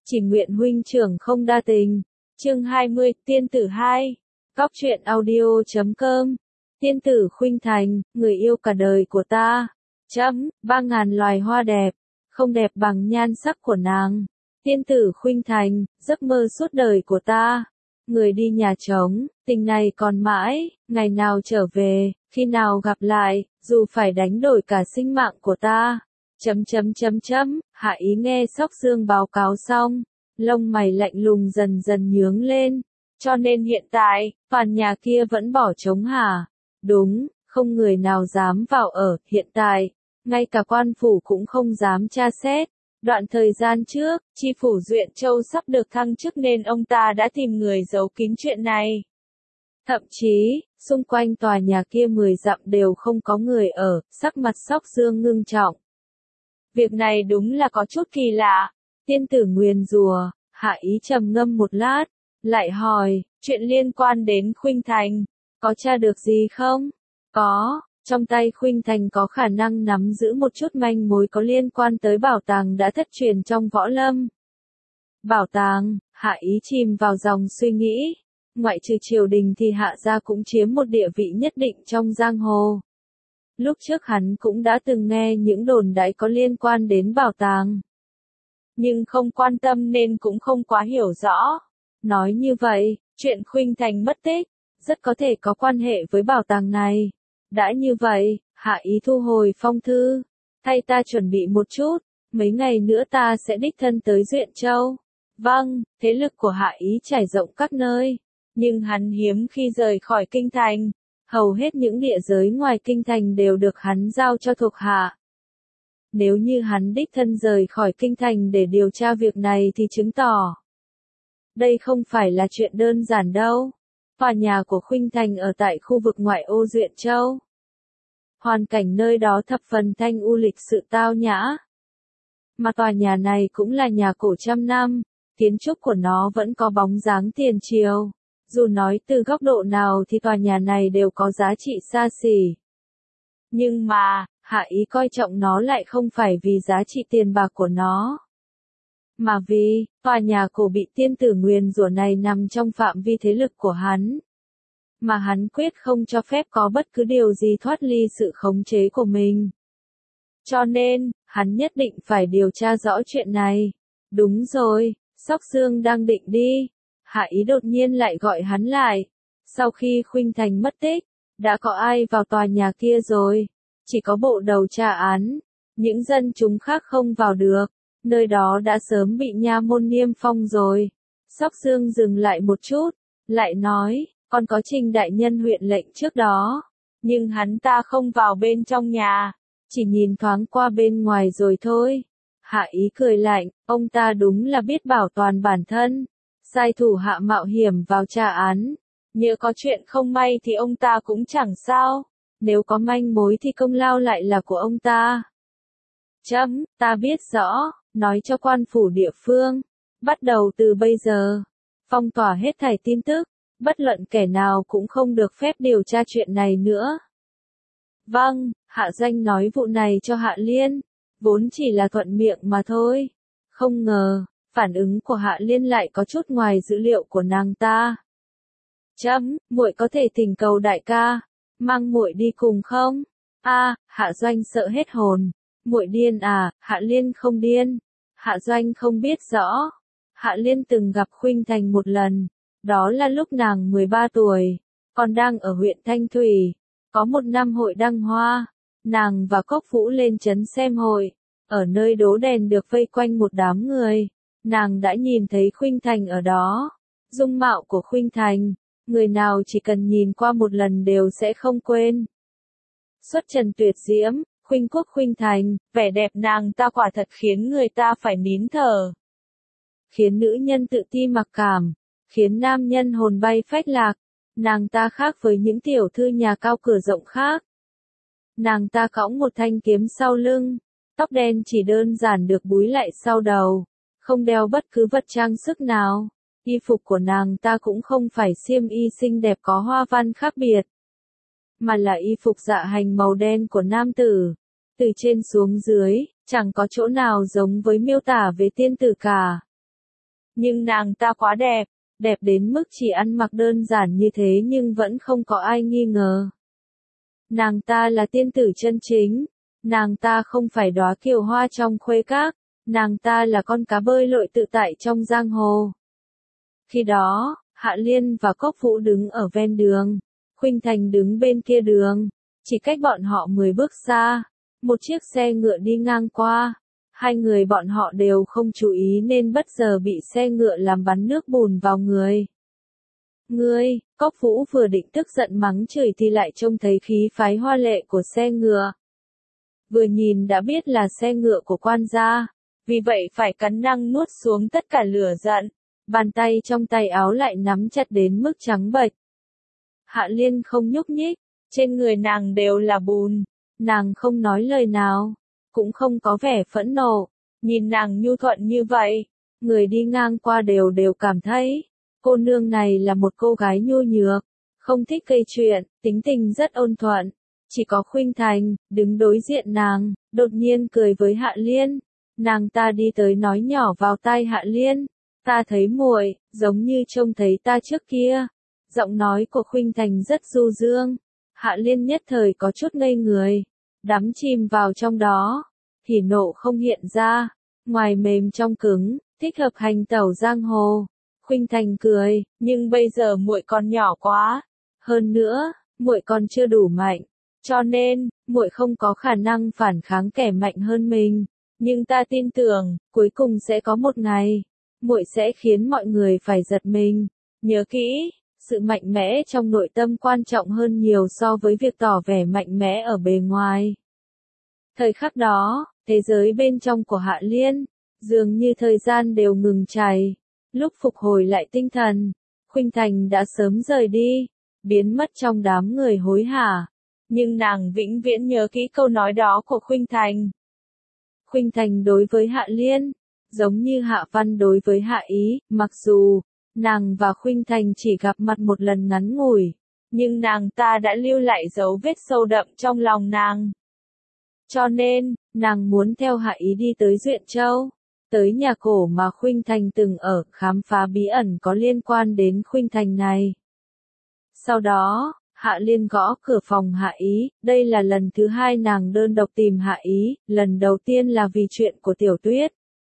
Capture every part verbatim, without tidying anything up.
Chỉ nguyện huynh trưởng không đa tình. Chương hai mươi, Tiên tử hai. Góc truyện audio chấm com. Tiên tử Khuynh Thành, người yêu cả đời của ta. Chấm, ba ngàn loài hoa đẹp, không đẹp bằng nhan sắc của nàng. Tiên tử Khuynh Thành, giấc mơ suốt đời của ta. Người đi nhà trống, tình này còn mãi, ngày nào trở về, khi nào gặp lại, dù phải đánh đổi cả sinh mạng của ta. Chấm chấm chấm chấm, Hạ Ý nghe Sóc Dương báo cáo xong, lông mày lạnh lùng dần dần nhướng lên. Cho nên hiện tại, toàn nhà kia vẫn bỏ trống hả? Đúng, không người nào dám vào ở, hiện tại, ngay cả quan phủ cũng không dám tra xét. Đoạn thời gian trước, chi phủ Duyện Châu sắp được thăng chức nên ông ta đã tìm người giấu kín chuyện này. Thậm chí, xung quanh tòa nhà kia mười dặm đều không có người ở, sắc mặt Sóc Dương ngưng trọng. Việc này đúng là có chút kỳ lạ. Tiên tử nguyền rủa. Hạ Ý trầm ngâm một lát, lại hỏi, chuyện liên quan đến Khuynh Thành, có tra được gì không? Có, trong tay Khuynh Thành có khả năng nắm giữ một chút manh mối có liên quan tới bảo tàng đã thất truyền trong võ lâm. Bảo tàng, Hạ Ý chìm vào dòng suy nghĩ, ngoại trừ triều đình thì Hạ gia cũng chiếm một địa vị nhất định trong giang hồ. Lúc trước hắn cũng đã từng nghe những đồn đại có liên quan đến bảo tàng. Nhưng không quan tâm nên cũng không quá hiểu rõ. Nói như vậy, chuyện Khuynh Thành mất tích, rất có thể có quan hệ với bảo tàng này. Đã như vậy, Hạ Ý thu hồi phong thư. Thay ta chuẩn bị một chút, mấy ngày nữa ta sẽ đích thân tới Duyện Châu. Vâng, thế lực của Hạ Ý trải rộng các nơi. Nhưng hắn hiếm khi rời khỏi kinh thành. Hầu hết những địa giới ngoài kinh thành đều được hắn giao cho thuộc hạ. Nếu như hắn đích thân rời khỏi kinh thành để điều tra việc này thì chứng tỏ đây không phải là chuyện đơn giản đâu. Tòa nhà của Khuynh Thành ở tại khu vực ngoại ô Duyện Châu. Hoàn cảnh nơi đó thập phần thanh u lịch sự tao nhã. Mà tòa nhà này cũng là nhà cổ trăm năm, kiến trúc của nó vẫn có bóng dáng tiền triều. Dù nói từ góc độ nào thì tòa nhà này đều có giá trị xa xỉ. Nhưng mà, Hạ Ý coi trọng nó lại không phải vì giá trị tiền bạc của nó. Mà vì, tòa nhà cổ bị tiên tử nguyền rủa này nằm trong phạm vi thế lực của hắn. Mà hắn quyết không cho phép có bất cứ điều gì thoát ly sự khống chế của mình. Cho nên, hắn nhất định phải điều tra rõ chuyện này. Đúng rồi, Sóc Dương đang định đi. Hạ Ý đột nhiên lại gọi hắn lại. Sau khi Khuynh Thành mất tích, đã có ai vào tòa nhà kia rồi? Chỉ có bộ đầu tra án. Những dân chúng khác không vào được. Nơi đó đã sớm bị nha môn niêm phong rồi. Sóc Dương dừng lại một chút, lại nói, còn có Trình đại nhân huyện lệnh trước đó. Nhưng hắn ta không vào bên trong nhà, chỉ nhìn thoáng qua bên ngoài rồi thôi. Hạ Ý cười lạnh, ông ta đúng là biết bảo toàn bản thân. Sai thủ hạ mạo hiểm vào tra án. Nhỡ có chuyện không may thì ông ta cũng chẳng sao. Nếu có manh mối thì công lao lại là của ông ta. Chấm, ta biết rõ, nói cho quan phủ địa phương. Bắt đầu từ bây giờ, phong tỏa hết thảy tin tức. Bất luận kẻ nào cũng không được phép điều tra chuyện này nữa. Vâng, Hạ Doanh nói vụ này cho Hạ Liên. Vốn chỉ là thuận miệng mà thôi. Không ngờ, phản ứng của Hạ Liên lại có chút ngoài dữ liệu của nàng ta. Chấm, muội có thể thỉnh cầu đại ca, mang muội đi cùng không? A, Hạ Doanh sợ hết hồn. Muội điên à? Hạ Liên không điên. Hạ Doanh không biết rõ. Hạ Liên từng gặp Khuynh Thành một lần. Đó là lúc nàng mười ba tuổi, còn đang ở huyện Thanh Thủy. Có một năm hội đăng hoa, nàng và Cốc Vũ lên trấn xem hội. Ở nơi đố đèn được vây quanh một đám người. Nàng đã nhìn thấy Khuynh Thành ở đó. Dung mạo của Khuynh Thành, người nào chỉ cần nhìn qua một lần đều sẽ không quên. Xuất trần tuyệt diễm, khuynh quốc khuynh thành, vẻ đẹp nàng ta quả thật khiến người ta phải nín thở. Khiến nữ nhân tự ti mặc cảm, khiến nam nhân hồn bay phách lạc. Nàng ta khác với những tiểu thư nhà cao cửa rộng khác. Nàng ta cõng một thanh kiếm sau lưng, tóc đen chỉ đơn giản được búi lại sau đầu, không đeo bất cứ vật trang sức nào. Y phục của nàng ta cũng không phải xiêm y xinh đẹp có hoa văn khác biệt, mà là y phục dạ hành màu đen của nam tử. Từ trên xuống dưới, chẳng có chỗ nào giống với miêu tả về tiên tử cả. Nhưng nàng ta quá đẹp, đẹp đến mức chỉ ăn mặc đơn giản như thế nhưng vẫn không có ai nghi ngờ. Nàng ta là tiên tử chân chính, nàng ta không phải đóa kiều hoa trong khuê các, nàng ta là con cá bơi lội tự tại trong giang hồ. Khi đó, Hạ Liên và Cốc Vũ đứng ở ven đường, Khuynh Thành đứng bên kia đường, chỉ cách bọn họ mười bước xa, một chiếc xe ngựa đi ngang qua, hai người bọn họ đều không chú ý nên bất ngờ bị xe ngựa làm bắn nước bùn vào người. Ngươi, Cốc Vũ vừa định tức giận mắng chửi thì lại trông thấy khí phái hoa lệ của xe ngựa. Vừa nhìn đã biết là xe ngựa của quan gia, vì vậy phải cắn răng nuốt xuống tất cả lửa giận, bàn tay trong tay áo lại nắm chặt đến mức trắng bệch. Hạ Liên không nhúc nhích, trên người nàng đều là bùn, nàng không nói lời nào, cũng không có vẻ phẫn nộ, nhìn nàng nhu thuận như vậy, người đi ngang qua đều đều cảm thấy, cô nương này là một cô gái nhu nhược, không thích gây chuyện, tính tình rất ôn thuận. Chỉ có Khuynh Thành, đứng đối diện nàng, đột nhiên cười với Hạ Liên. Nàng ta đi tới nói nhỏ vào tai Hạ Liên, ta thấy muội, giống như trông thấy ta trước kia. Giọng nói của Khuynh Thành rất du dương. Hạ Liên nhất thời có chút ngây người, đắm chìm vào trong đó, hỉ nộ không hiện ra, ngoài mềm trong cứng, thích hợp hành tẩu giang hồ. Khuynh Thành cười, nhưng bây giờ muội còn nhỏ quá, hơn nữa, muội còn chưa đủ mạnh, cho nên muội không có khả năng phản kháng kẻ mạnh hơn mình, nhưng ta tin tưởng, cuối cùng sẽ có một ngày, muội sẽ khiến mọi người phải giật mình. Nhớ kỹ, sự mạnh mẽ trong nội tâm quan trọng hơn nhiều so với việc tỏ vẻ mạnh mẽ ở bề ngoài. Thời khắc đó, thế giới bên trong của Hạ Liên, dường như thời gian đều ngừng chảy. Lúc phục hồi lại tinh thần, Khuynh Thành đã sớm rời đi, biến mất trong đám người hối hả. Nhưng nàng vĩnh viễn nhớ kỹ câu nói đó của Khuynh Thành. Khuynh Thành đối với Hạ Liên, giống như Hạ Văn đối với Hạ Ý, mặc dù nàng và Khuynh Thành chỉ gặp mặt một lần ngắn ngủi, nhưng nàng ta đã lưu lại dấu vết sâu đậm trong lòng nàng. Cho nên, nàng muốn theo Hạ Ý đi tới Duyện Châu, tới nhà cổ mà Khuynh Thành từng ở, khám phá bí ẩn có liên quan đến Khuynh Thành này. Sau đó, Hạ Liên gõ cửa phòng Hạ Ý, đây là lần thứ hai nàng đơn độc tìm Hạ Ý, lần đầu tiên là vì chuyện của Tiểu Tuyết.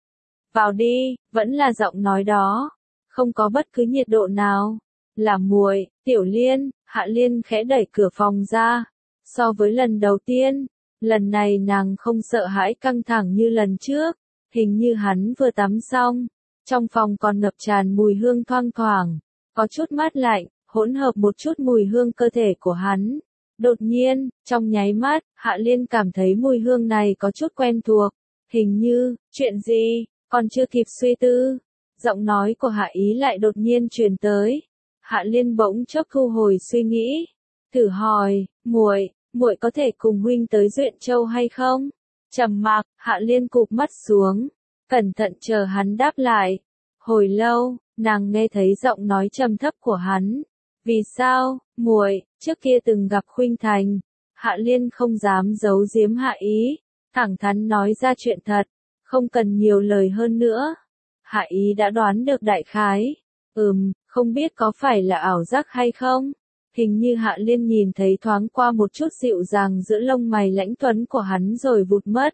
Vào đi, vẫn là giọng nói đó, không có bất cứ nhiệt độ nào. Là muội, Tiểu Liên, Hạ Liên khẽ đẩy cửa phòng ra. So với lần đầu tiên, lần này nàng không sợ hãi căng thẳng như lần trước, hình như hắn vừa tắm xong, trong phòng còn ngập tràn mùi hương thoang thoảng, có chút mát lạnh, hỗn hợp một chút mùi hương cơ thể của hắn. Đột nhiên, trong nháy mắt, Hạ Liên cảm thấy mùi hương này có chút quen thuộc, hình như, chuyện gì, còn chưa kịp suy tư. Giọng nói của Hạ Ý lại đột nhiên truyền tới. Hạ Liên bỗng chốc thu hồi suy nghĩ, thử hỏi, muội, muội có thể cùng huynh tới Duyện Châu hay không? Trầm mặc, Hạ Liên cụp mắt xuống, cẩn thận chờ hắn đáp lại. Hồi lâu, nàng nghe thấy giọng nói trầm thấp của hắn. Vì sao, muội, trước kia từng gặp Khuynh Thành? Hạ Liên không dám giấu giếm Hạ Ý, thẳng thắn nói ra chuyện thật, không cần nhiều lời hơn nữa. Hạ Ý đã đoán được đại khái. Ừm, không biết có phải là ảo giác hay không? Hình như Hạ Liên nhìn thấy thoáng qua một chút dịu dàng giữa lông mày lãnh tuấn của hắn rồi vụt mất.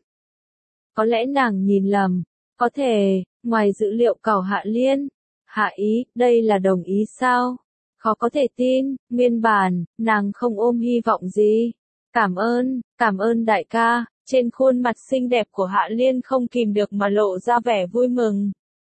Có lẽ nàng nhìn lầm, có thể, ngoài dữ liệu của Hạ Liên. Hạ Ý, đây là đồng ý sao? Khó có thể tin, nguyên bản, nàng không ôm hy vọng gì. Cảm ơn, cảm ơn đại ca, trên khuôn mặt xinh đẹp của Hạ Liên không kìm được mà lộ ra vẻ vui mừng.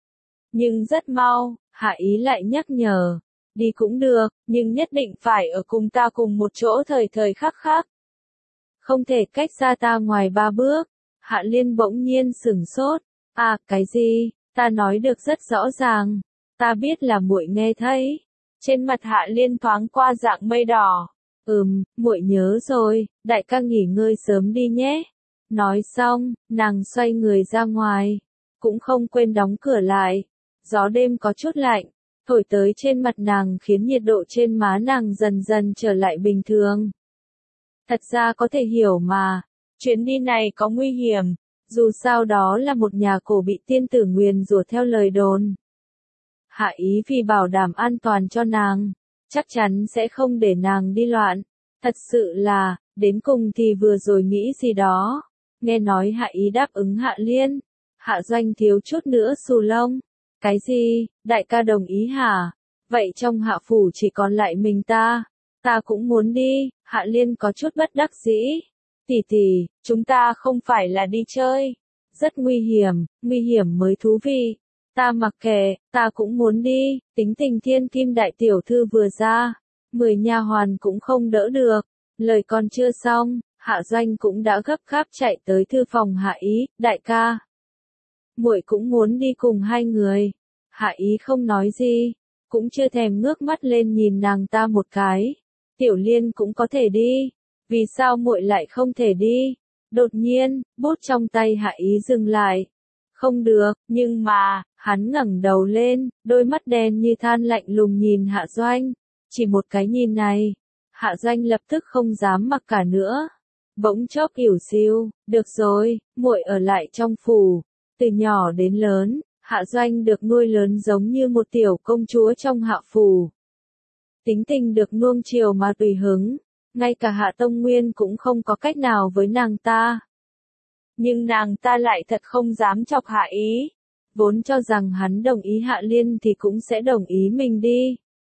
Nhưng rất mau, Hạ Ý lại nhắc nhở, đi cũng được, nhưng nhất định phải ở cùng ta cùng một chỗ thời thời khắc khắc. Không thể cách xa ta ngoài ba bước. Hạ Liên bỗng nhiên sửng sốt, à, cái gì, ta nói được rất rõ ràng, ta biết là muội nghe thấy. Trên mặt Hạ Liên thoáng qua dạng mây đỏ. Ừm, muội nhớ rồi, đại ca nghỉ ngơi sớm đi nhé. Nói xong, nàng xoay người ra ngoài, cũng không quên đóng cửa lại. Gió đêm có chút lạnh, thổi tới trên mặt nàng khiến nhiệt độ trên má nàng dần dần trở lại bình thường. Thật ra có thể hiểu mà, chuyến đi này có nguy hiểm, dù sao đó là một nhà cổ bị tiên tử nguyền rủa theo lời đồn. Hạ Ý vì bảo đảm an toàn cho nàng, chắc chắn sẽ không để nàng đi loạn. Thật sự là, đến cùng thì vừa rồi nghĩ gì đó. Nghe nói Hạ Ý đáp ứng Hạ Liên. Hạ Doanh thiếu chút nữa xù lông. Cái gì, đại ca đồng ý hả? Vậy trong Hạ phủ chỉ còn lại mình ta. Ta cũng muốn đi. Hạ Liên có chút bất đắc dĩ. Tỷ tỷ, chúng ta không phải là đi chơi. Rất nguy hiểm, nguy hiểm mới thú vị. Ta mặc kệ, ta cũng muốn đi. Tính tình thiên kim đại tiểu thư vừa ra, mười nha hoàn cũng không đỡ được. Lời còn chưa xong, Hạ Doanh cũng đã gấp gáp chạy tới thư phòng Hạ Ý. Đại ca, muội cũng muốn đi cùng hai người. Hạ Ý không nói gì, cũng chưa thèm ngước mắt lên nhìn nàng ta một cái. Tiểu Liên cũng có thể đi, vì sao muội lại không thể đi? Đột nhiên, bút trong tay Hạ Ý dừng lại. Không được, nhưng mà, hắn ngẩng đầu lên, đôi mắt đen như than lạnh lùng nhìn Hạ Doanh. Chỉ một cái nhìn này, Hạ Doanh lập tức không dám mặc cả nữa. Bỗng chốc ỉu xìu, được rồi, muội ở lại trong phủ. Từ nhỏ đến lớn, Hạ Doanh được nuôi lớn giống như một tiểu công chúa trong Hạ phủ. Tính tình được nuông chiều mà tùy hứng, ngay cả Hạ Tông Nguyên cũng không có cách nào với nàng ta. Nhưng nàng ta lại thật không dám chọc Hạ Ý. Vốn cho rằng hắn đồng ý Hạ Liên thì cũng sẽ đồng ý mình đi.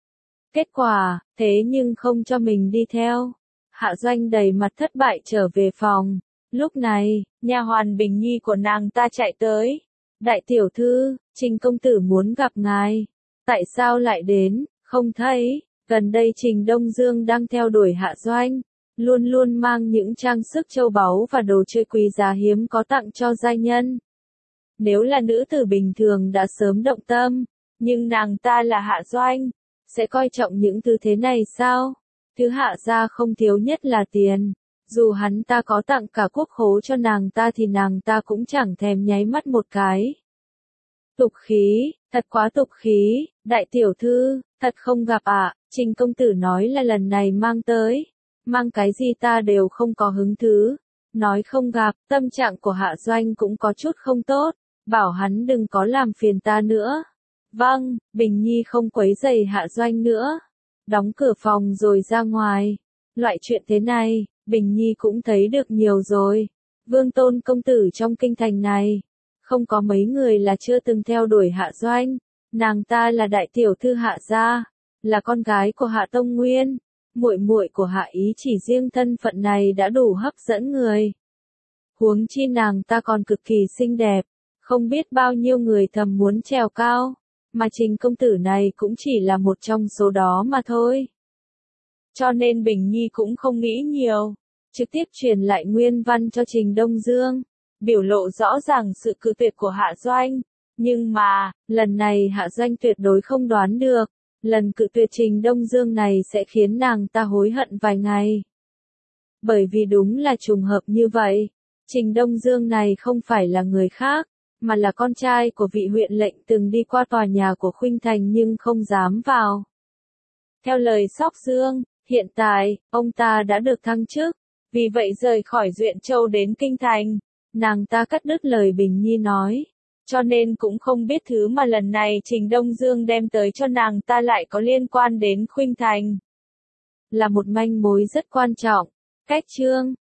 Kết quả, thế nhưng không cho mình đi theo. Hạ Doanh đầy mặt thất bại trở về phòng. Lúc này, nha hoàn Bình Nhi của nàng ta chạy tới. Đại tiểu thư, Trình công tử muốn gặp ngài. Tại sao lại đến, không thấy? Gần đây Trình Đông Dương đang theo đuổi Hạ Doanh, luôn luôn mang những trang sức châu báu và đồ chơi quý giá hiếm có tặng cho giai nhân. Nếu là nữ tử bình thường đã sớm động tâm, nhưng nàng ta là Hạ Doanh, sẽ coi trọng những thứ thế này sao? Thứ Hạ gia không thiếu nhất là tiền. Dù hắn ta có tặng cả quốc khố cho nàng ta thì nàng ta cũng chẳng thèm nháy mắt một cái. Tục khí, thật quá tục khí, đại tiểu thư, thật không gặp ạ. À? Trình công tử nói là lần này mang tới. Mang cái gì ta đều không có hứng thú. Nói không gặp, tâm trạng của Hạ Doanh cũng có chút không tốt. Bảo hắn đừng có làm phiền ta nữa. Vâng, Bình Nhi không quấy rầy Hạ Doanh nữa. Đóng cửa phòng rồi ra ngoài. Loại chuyện thế này, Bình Nhi cũng thấy được nhiều rồi. Vương tôn công tử trong kinh thành này, không có mấy người là chưa từng theo đuổi Hạ Doanh. Nàng ta là đại tiểu thư Hạ gia, là con gái của Hạ Tông Nguyên. Muội muội của Hạ Ý chỉ riêng thân phận này đã đủ hấp dẫn người. Huống chi nàng ta còn cực kỳ xinh đẹp, không biết bao nhiêu người thầm muốn trèo cao, mà Trình công tử này cũng chỉ là một trong số đó mà thôi. Cho nên Bình Nhi cũng không nghĩ nhiều, trực tiếp truyền lại nguyên văn cho Trình Đông Dương, biểu lộ rõ ràng sự cự tuyệt của Hạ Doanh. Nhưng mà, lần này Hạ Doanh tuyệt đối không đoán được, lần cự tuyệt Trình Đông Dương này sẽ khiến nàng ta hối hận vài ngày. Bởi vì đúng là trùng hợp như vậy, Trình Đông Dương này không phải là người khác, mà là con trai của vị huyện lệnh từng đi qua tòa nhà của Khuynh Thành nhưng không dám vào. Theo lời Sóc Dương, hiện tại, ông ta đã được thăng chức, vì vậy rời khỏi Duyện Châu đến Kinh Thành. Nàng ta cắt đứt lời Bình Nhi nói, cho nên cũng không biết thứ mà lần này Trình Đông Dương đem tới cho nàng ta lại có liên quan đến Khuynh Thành. Là một manh mối rất quan trọng. Cách chương